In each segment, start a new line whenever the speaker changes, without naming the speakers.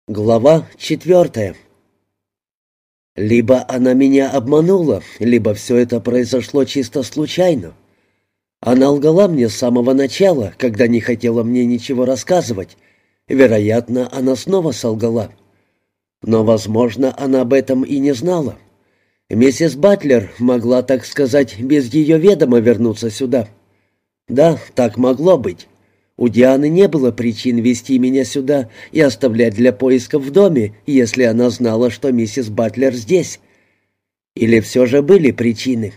Глава 4. Либо она меня обманула, либо все это произошло чисто случайно. Она лгала мне с самого начала, когда не хотела мне ничего рассказывать. Вероятно, она снова солгала. Но, возможно, она об этом и не знала. Миссис Батлер могла, так сказать, без ее ведома вернуться сюда. Да, так могло быть. У Дианы не было причин вести меня сюда и оставлять для поисков в доме, если она знала, что миссис Батлер здесь. Или все же были причины?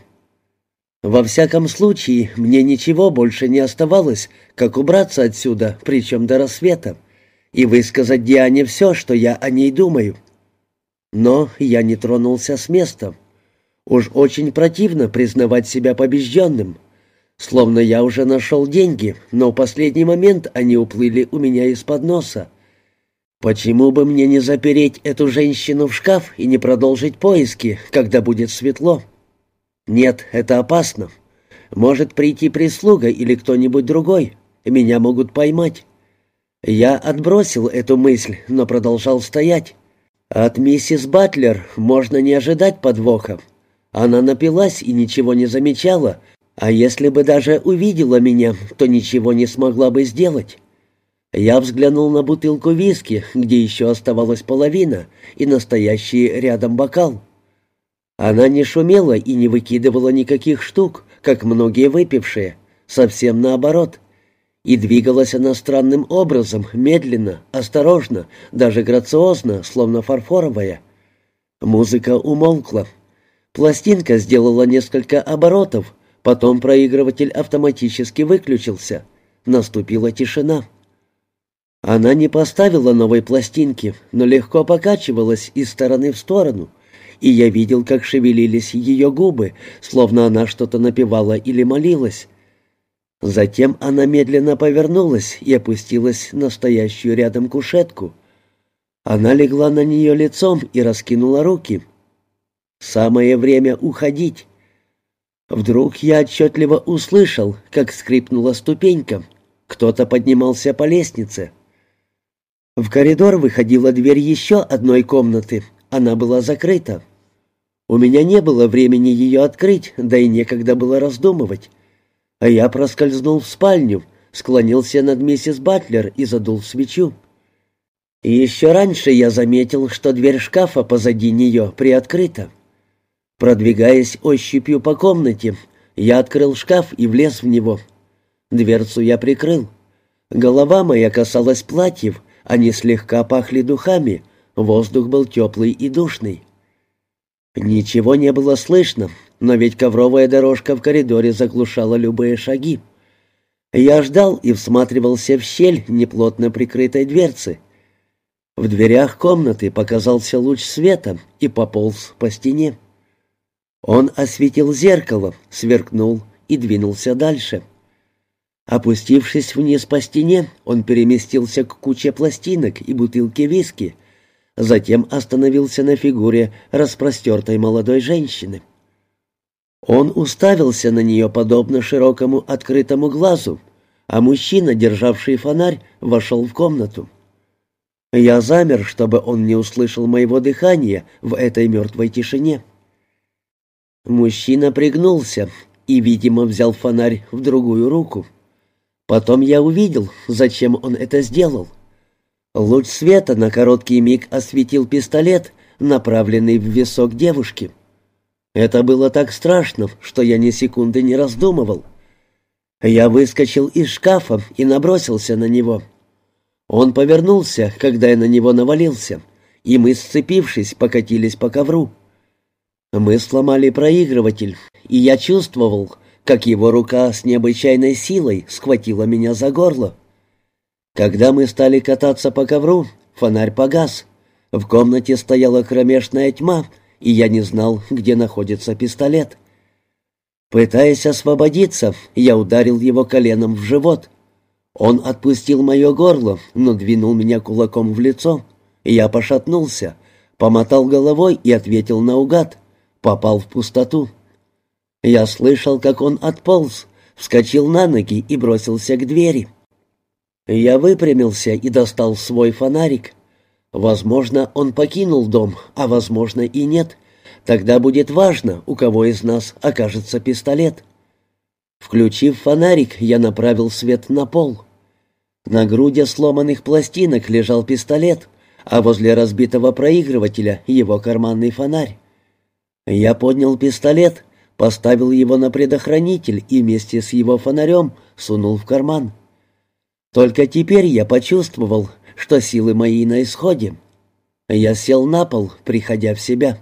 Во всяком случае, мне ничего больше не оставалось, как убраться отсюда, причем до рассвета, и высказать Диане все, что я о ней думаю. Но я не тронулся с места. Уж очень противно признавать себя побежденным. Словно я уже нашел деньги, но в последний момент они уплыли у меня из-под носа. Почему бы мне не запереть эту женщину в шкаф и не продолжить поиски, когда будет светло? Нет, это опасно. Может прийти прислуга или кто-нибудь другой. Меня могут поймать. Я отбросил эту мысль, но продолжал стоять. От миссис Батлер можно не ожидать подвоха. Она напилась и ничего не замечала, а если бы даже увидела меня, то ничего не смогла бы сделать. Я взглянул на бутылку виски, где еще оставалась половина, и настоящий рядом бокал. Она не шумела и не выкидывала никаких штук, как многие выпившие, совсем наоборот. И двигалась она странным образом, медленно, осторожно, даже грациозно, словно фарфоровая. Музыка умолкла. Пластинка сделала несколько оборотов, потом проигрыватель автоматически выключился. Наступила тишина. Она не поставила новой пластинки, но легко покачивалась из стороны в сторону, и я видел, как шевелились ее губы, словно она что-то напевала или молилась. Затем она медленно повернулась и опустилась на стоящую рядом кушетку. Она легла на нее лицом и раскинула руки. Самое время уходить. Вдруг я отчетливо услышал, как скрипнула ступенька. Кто-то поднимался по лестнице. В коридор выходила дверь еще одной комнаты. Она была закрыта. У меня не было времени ее открыть, да и некогда было раздумывать. А я проскользнул в спальню, склонился над миссис Батлер и задул свечу. И еще раньше я заметил, что дверь шкафа позади нее приоткрыта. Продвигаясь ощупью по комнате, я открыл шкаф и влез в него. Дверцу я прикрыл. Голова моя касалась платьев, они слегка пахли духами, воздух был теплый и душный. Ничего не было слышно, но ведь ковровая дорожка в коридоре заглушала любые шаги. Я ждал и всматривался в щель неплотно прикрытой дверцы. В дверях комнаты показался луч света и пополз по стене. Он осветил зеркало, сверкнул и двинулся дальше. Опустившись вниз по стене, он переместился к куче пластинок и бутылке виски, затем остановился на фигуре распростертой молодой женщины. Он уставился на нее подобно широкому открытому глазу, а мужчина, державший фонарь, вошел в комнату. Я замер, чтобы он не услышал моего дыхания в этой мертвой тишине. Мужчина пригнулся и, видимо, взял фонарь в другую руку. Потом я увидел, зачем он это сделал. Луч света на короткий миг осветил пистолет, направленный в висок девушки. Это было так страшно, что я ни секунды не раздумывал. Я выскочил из шкафа и набросился на него. Он повернулся, когда я на него навалился, и мы, сцепившись, покатились по ковру. Мы сломали проигрыватель, и я чувствовал, как его рука с необычайной силой схватила меня за горло. Когда мы стали кататься по ковру, фонарь погас. В комнате стояла кромешная тьма, и я не знал, где находится пистолет. Пытаясь освободиться, я ударил его коленом в живот. Он отпустил мое горло, но двинул меня кулаком в лицо. Я пошатнулся, помотал головой и ответил наугад. Попал в пустоту. Я слышал, как он отполз, вскочил на ноги и бросился к двери. Я выпрямился и достал свой фонарик. Возможно, он покинул дом, а возможно и нет. Тогда будет важно, у кого из нас окажется пистолет. Включив фонарик, я направил свет на пол. На груди сломанных пластинок лежал пистолет, а возле разбитого проигрывателя его карманный фонарь. Я поднял пистолет, поставил его на предохранитель и вместе с его фонарем сунул в карман. Только теперь я почувствовал, что силы мои на исходе. Я сел на пол, приходя в себя.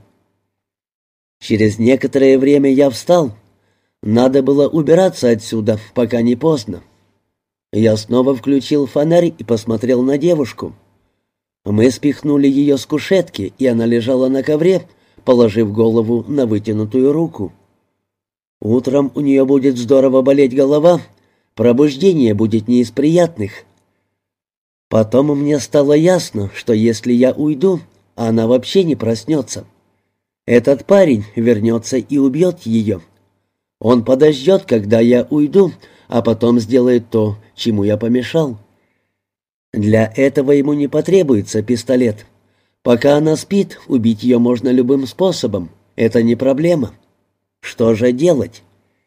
Через некоторое время я встал. Надо было убираться отсюда, пока не поздно. Я снова включил фонарь и посмотрел на девушку. Мы спихнули ее с кушетки, и она лежала на ковре, положив голову на вытянутую руку. Утром у нее будет здорово болеть голова, пробуждение будет не из приятных. Потом мне стало ясно, что если я уйду, она вообще не проснется. Этот парень вернется и убьет ее. Он подождет, когда я уйду, а потом сделает то, чему я помешал. Для этого ему не потребуется пистолет. Пока она спит, убить ее можно любым способом. Это не проблема. Что же делать?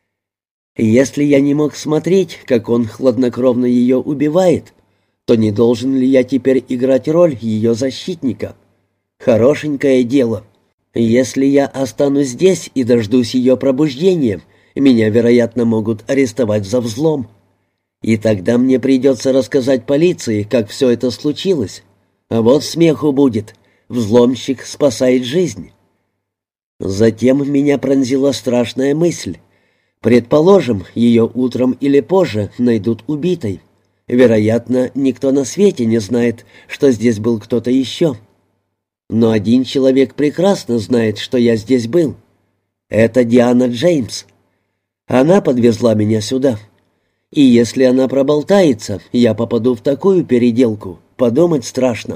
Если я не мог смотреть, как он хладнокровно ее убивает, то не должен ли я теперь играть роль ее защитника? Хорошенькое дело. Если я останусь здесь и дождусь ее пробуждения, меня, вероятно, могут арестовать за взлом. И тогда мне придется рассказать полиции, как все это случилось. А вот смеху будет. Взломщик спасает жизнь. Затем меня пронзила страшная мысль. Предположим, ее утром или позже найдут убитой. Вероятно, никто на свете не знает, что здесь был кто-то еще. Но один человек прекрасно знает, что я здесь был. Это Диана Джеймс. Она подвезла меня сюда. И если она проболтается, я попаду в такую переделку. Подумать страшно.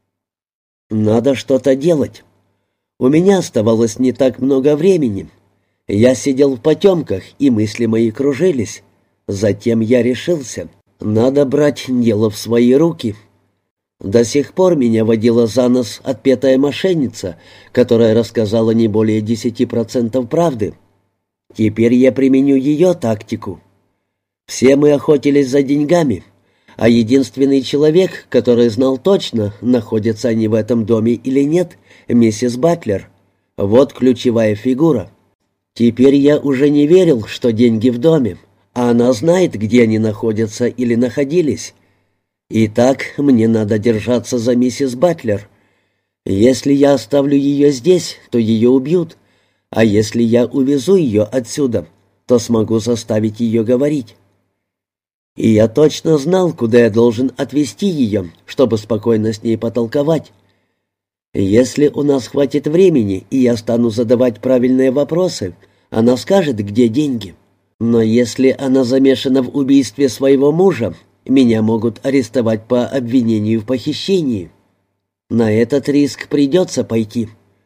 Надо что-то делать. У меня оставалось не так много времени. Я сидел в потемках, и мысли мои кружились. Затем я решился. Надо брать дело в свои руки. До сих пор меня водила за нос отпетая мошенница, которая рассказала не более 10% правды. Теперь я применю ее тактику. Все мы охотились за деньгами, а единственный человек, который знал точно, находятся они в этом доме или нет, миссис Батлер. Вот ключевая фигура. Теперь я уже не верил, что деньги в доме, а она знает, где они находятся или находились. Итак, мне надо держаться за миссис Батлер. Если я оставлю ее здесь, то ее убьют. А если я увезу ее отсюда, то смогу заставить ее говорить. И я точно знал, куда я должен отвезти ее, чтобы спокойно с ней потолковать. Если у нас хватит времени, и я стану задавать правильные вопросы, она скажет, где деньги. Но если она замешана в убийстве своего мужа, меня могут арестовать по обвинению в похищении. На этот риск придется пойти.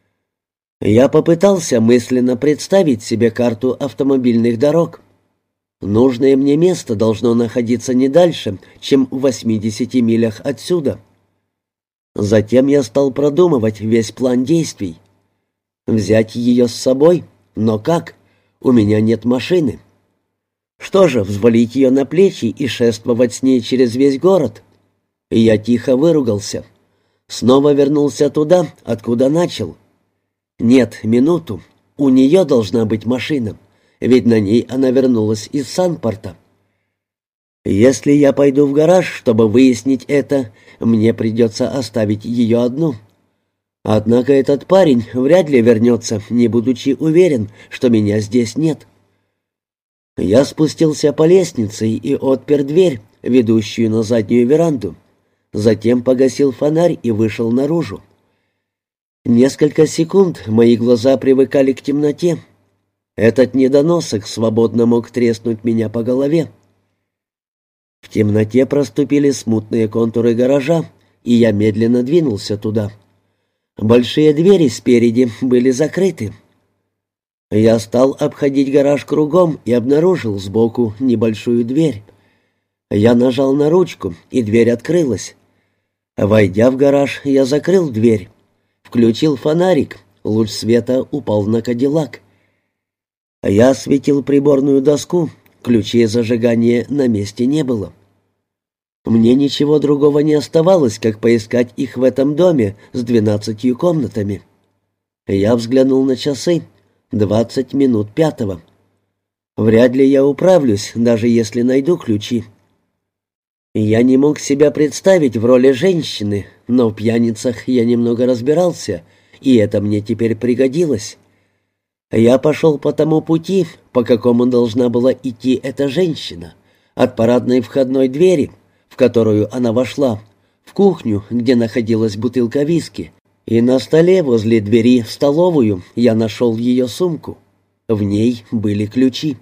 Я попытался мысленно представить себе карту автомобильных дорог. Нужное мне место должно находиться не дальше, чем в 80 милях отсюда. Затем я стал продумывать весь план действий. Взять ее с собой? Но как? У меня нет машины. Что же, взвалить ее на плечи и шествовать с ней через весь город? И я тихо выругался. Снова вернулся туда, откуда начал. Нет, минуту. У нее должна быть машина, ведь на ней она вернулась из Санпорта. Если я пойду в гараж, чтобы выяснить это, мне придется оставить ее одну. Однако этот парень вряд ли вернется, не будучи уверен, что меня здесь нет. Я спустился по лестнице и отпер дверь, ведущую на заднюю веранду. Затем погасил фонарь и вышел наружу. Несколько секунд мои глаза привыкали к темноте. Этот недоносок свободно мог треснуть меня по голове. В темноте проступили смутные контуры гаража, и я медленно двинулся туда. Большие двери спереди были закрыты. Я стал обходить гараж кругом и обнаружил сбоку небольшую дверь. Я нажал на ручку, и дверь открылась. Войдя в гараж, я закрыл дверь, включил фонарик, луч света упал на кадиллак. Я осветил приборную доску, ключей зажигания на месте не было. Мне ничего другого не оставалось, как поискать их в этом доме с 12 комнатами. Я взглянул на часы. 20 минут пятого. Вряд ли я управлюсь, даже если найду ключи. Я не мог себя представить в роли женщины, но в пьяницах я немного разбирался, и это мне теперь пригодилось. Я пошел по тому пути, по какому должна была идти эта женщина, от парадной входной двери, в которую она вошла, в кухню, где находилась бутылка виски, и на столе возле двери в столовую я нашел ее сумку. В ней были ключи.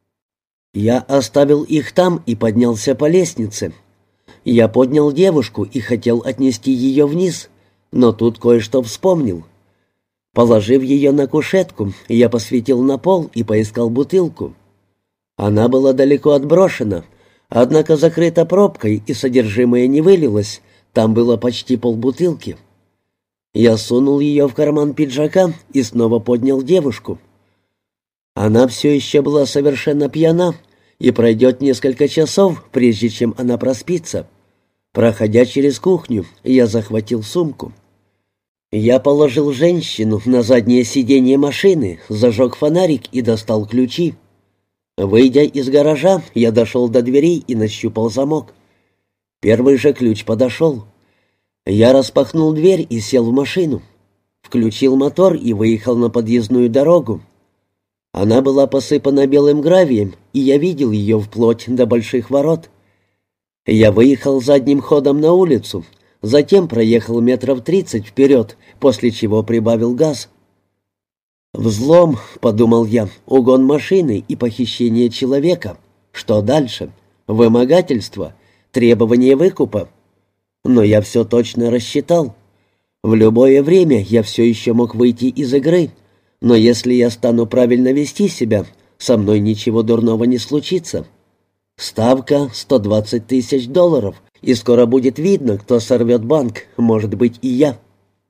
Я оставил их там и поднялся по лестнице. Я поднял девушку и хотел отнести ее вниз, но тут кое-что вспомнил. Положив ее на кушетку, я посветил на пол и поискал бутылку. Она была далеко отброшена, однако закрыта пробкой, и содержимое не вылилось, там было почти полбутылки. Я сунул ее в карман пиджака и снова поднял девушку. Она все еще была совершенно пьяна, и пройдет несколько часов, прежде чем она проспится. Проходя через кухню, я захватил сумку. Я положил женщину на заднее сиденье машины, зажег фонарик и достал ключи. Выйдя из гаража, я дошел до дверей и нащупал замок. Первый же ключ подошел. Я распахнул дверь и сел в машину. Включил мотор и выехал на подъездную дорогу. Она была посыпана белым гравием, и я видел ее вплоть до больших ворот. Я выехал задним ходом на улицу, затем проехал метров 30 вперед, после чего прибавил газ. «Взлом», — подумал я, — «угон машины и похищение человека. Что дальше? Вымогательство, требование выкупа». Но я все точно рассчитал. В любое время я все еще мог выйти из игры, но если я стану правильно вести себя, со мной ничего дурного не случится. Ставка $120 тысяч, и скоро будет видно, кто сорвет банк, может быть, и я.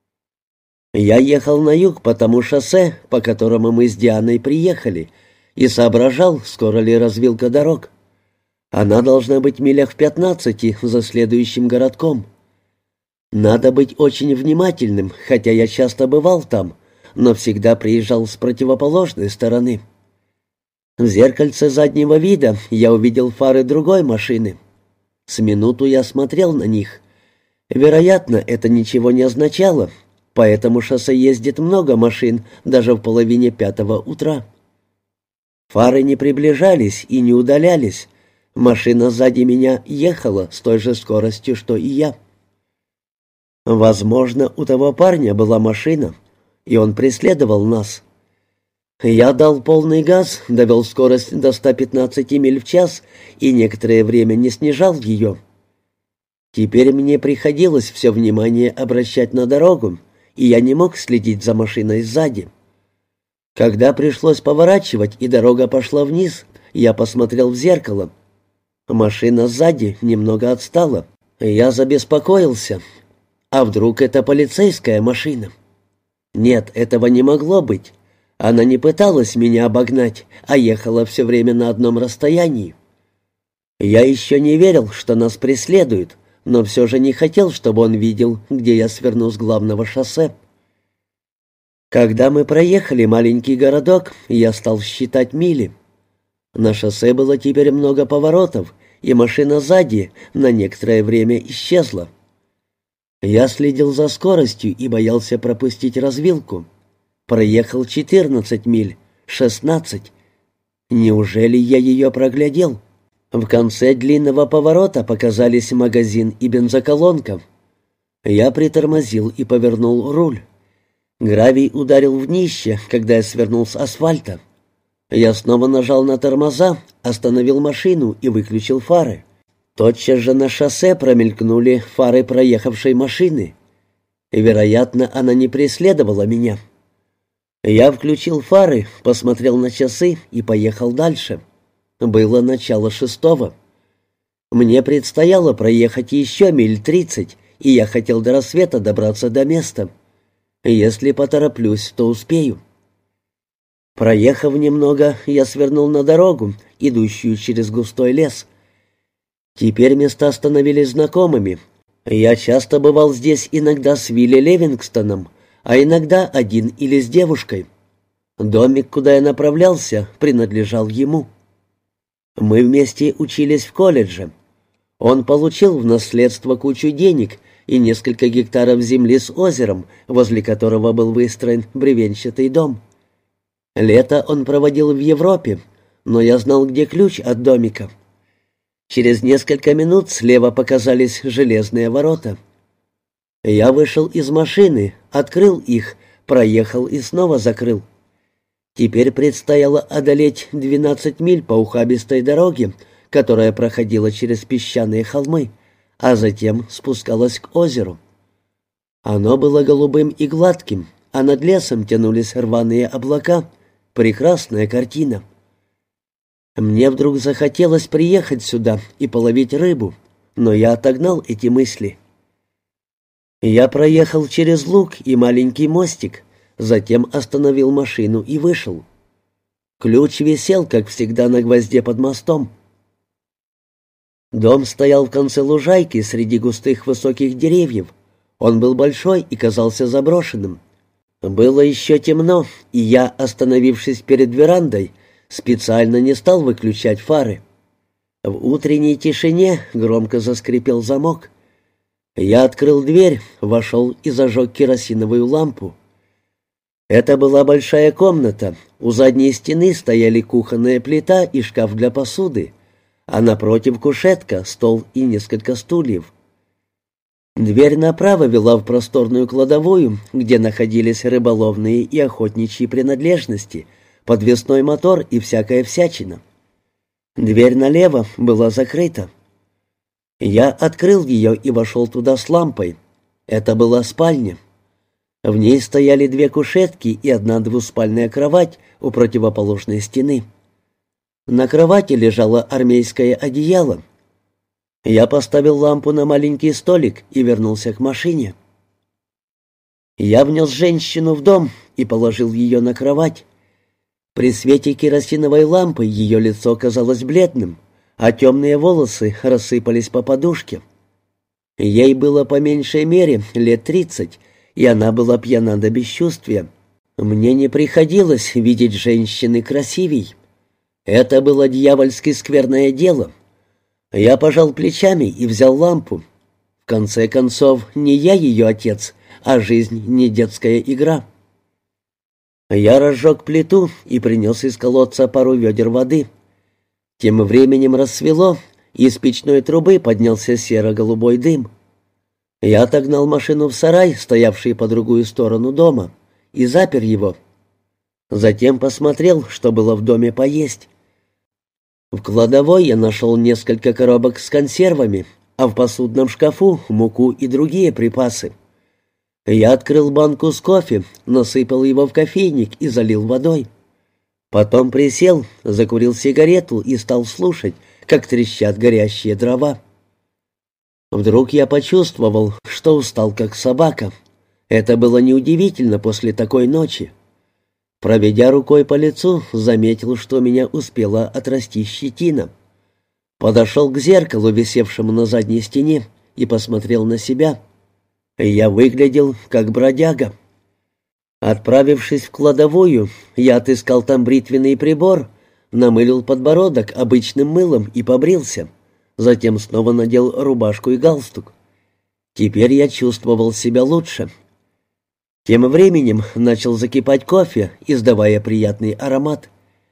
Я ехал на юг по тому шоссе, по которому мы с Дианой приехали, и соображал, скоро ли развилка дорог. Она должна быть милях в 15 за следующим городком. Надо быть очень внимательным, хотя я часто бывал там, но всегда приезжал с противоположной стороны. В зеркальце заднего вида я увидел фары другой машины. С минуту я смотрел на них. Вероятно, это ничего не означало. По этому шоссе ездит много машин, даже в половине 5 утра. Фары не приближались и не удалялись. Машина сзади меня ехала с той же скоростью, что и я. Возможно, у того парня была машина, и он преследовал нас. Я дал полный газ, довел скорость до 115 миль в час и некоторое время не снижал ее. Теперь мне приходилось все внимание обращать на дорогу, и я не мог следить за машиной сзади. Когда пришлось поворачивать и дорога пошла вниз, я посмотрел в зеркало. Машина сзади немного отстала. Я забеспокоился. А вдруг это полицейская машина? Нет, этого не могло быть. Она не пыталась меня обогнать, а ехала все время на одном расстоянии. Я еще не верил, что нас преследуют, но все же не хотел, чтобы он видел, где я сверну с главного шоссе. Когда мы проехали маленький городок, я стал считать мили. На шоссе было теперь много поворотов, и машина сзади на некоторое время исчезла. Я следил за скоростью и боялся пропустить развилку. Проехал 14 миль, 16. Неужели я ее проглядел? В конце длинного поворота показались магазин и бензоколонка. Я притормозил и повернул руль. Гравий ударил в днище, когда я свернул с асфальта. Я снова нажал на тормоза, остановил машину и выключил фары. Тотчас же на шоссе промелькнули фары проехавшей машины. Вероятно, она не преследовала меня. Я включил фары, посмотрел на часы и поехал дальше. Было начало 6. Мне предстояло проехать еще миль 30, и я хотел до рассвета добраться до места. Если потороплюсь, то успею. Проехав немного, я свернул на дорогу, идущую через густой лес. Теперь места становились знакомыми. Я часто бывал здесь иногда с Вилли Левингстоном, а иногда один или с девушкой. Домик, куда я направлялся, принадлежал ему. Мы вместе учились в колледже. Он получил в наследство кучу денег и несколько гектаров земли с озером, возле которого был выстроен бревенчатый дом. Лето он проводил в Европе, но я знал, где ключ от домика. Через несколько минут слева показались железные ворота. Я вышел из машины, открыл их, проехал и снова закрыл. Теперь предстояло одолеть 12 миль по ухабистой дороге, которая проходила через песчаные холмы, а затем спускалась к озеру. Оно было голубым и гладким, а над лесом тянулись рваные облака. Прекрасная картина. Мне вдруг захотелось приехать сюда и половить рыбу, но я отогнал эти мысли. Я проехал через луг и маленький мостик, затем остановил машину и вышел. Ключ висел, как всегда, на гвозде под мостом. Дом стоял в конце лужайки среди густых высоких деревьев. Он был большой и казался заброшенным. Было еще темно, и я, остановившись перед верандой, специально не стал выключать фары. В утренней тишине громко заскрипел замок. Я открыл дверь, вошел и зажег керосиновую лампу. Это была большая комната. У задней стены стояли кухонная плита и шкаф для посуды, а напротив кушетка, стол и несколько стульев. Дверь направо вела в просторную кладовую, где находились рыболовные и охотничьи принадлежности, подвесной мотор и всякая всячина. Дверь налево была закрыта. Я открыл ее и вошел туда с лампой. Это была спальня. В ней стояли 2 кушетки и 1 двуспальная кровать у противоположной стены. На кровати лежало армейское одеяло. Я поставил лампу на маленький столик и вернулся к машине. Я внес женщину в дом и положил ее на кровать. При свете керосиновой лампы ее лицо казалось бледным, а темные волосы рассыпались по подушке. Ей было по меньшей мере лет 30, и она была пьяна до бесчувствия. Мне не приходилось видеть женщины красивей. Это было дьявольски скверное дело. Я пожал плечами и взял лампу. В конце концов, не я ее отец, а жизнь не детская игра. Я разжег плиту и принес из колодца пару ведер воды. Тем временем рассвело, и из печной трубы поднялся серо-голубой дым. Я отогнал машину в сарай, стоявший по другую сторону дома, и запер его. Затем посмотрел, что было в доме поесть. В кладовой я нашел несколько коробок с консервами, а в посудном шкафу муку и другие припасы. Я открыл банку с кофе, насыпал его в кофейник и залил водой. Потом присел, закурил сигарету и стал слушать, как трещат горящие дрова. Вдруг я почувствовал, что устал как собака. Это было неудивительно после такой ночи. Проведя рукой по лицу, заметил, что у меня успела отрасти щетина. Подошел к зеркалу, висевшему на задней стене, и посмотрел на себя. Я выглядел как бродяга. Отправившись в кладовую, я отыскал там бритвенный прибор, намылил подбородок обычным мылом и побрился. Затем снова надел рубашку и галстук. Теперь я чувствовал себя лучше. Тем временем начал закипать кофе, издавая приятный аромат.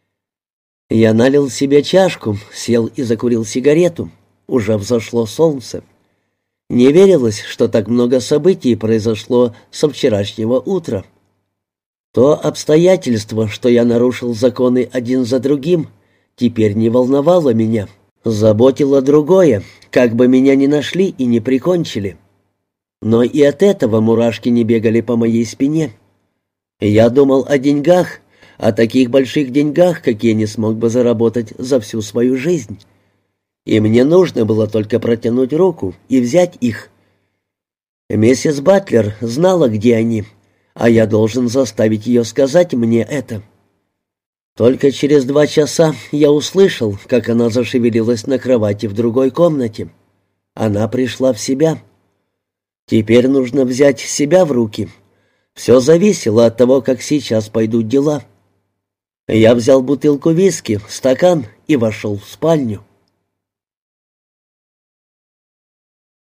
Я налил себе чашку, сел и закурил сигарету. Уже взошло солнце. Не верилось, что так много событий произошло со вчерашнего утра. То обстоятельство, что я нарушил законы один за другим, теперь не волновало меня. Заботило другое, как бы меня ни нашли и не прикончили. Но и от этого мурашки не бегали по моей спине. Я думал о деньгах, о таких больших деньгах, какие не смог бы заработать за всю свою жизнь. И мне нужно было только протянуть руку и взять их. Миссис Батлер знала, где они, а я должен заставить ее сказать мне это. Только через 2 часа я услышал, как она зашевелилась на кровати в другой комнате. Она пришла в себя. Теперь нужно взять себя в руки. Все зависело от того, как сейчас пойдут дела. Я взял бутылку виски, стакан и вошел в спальню.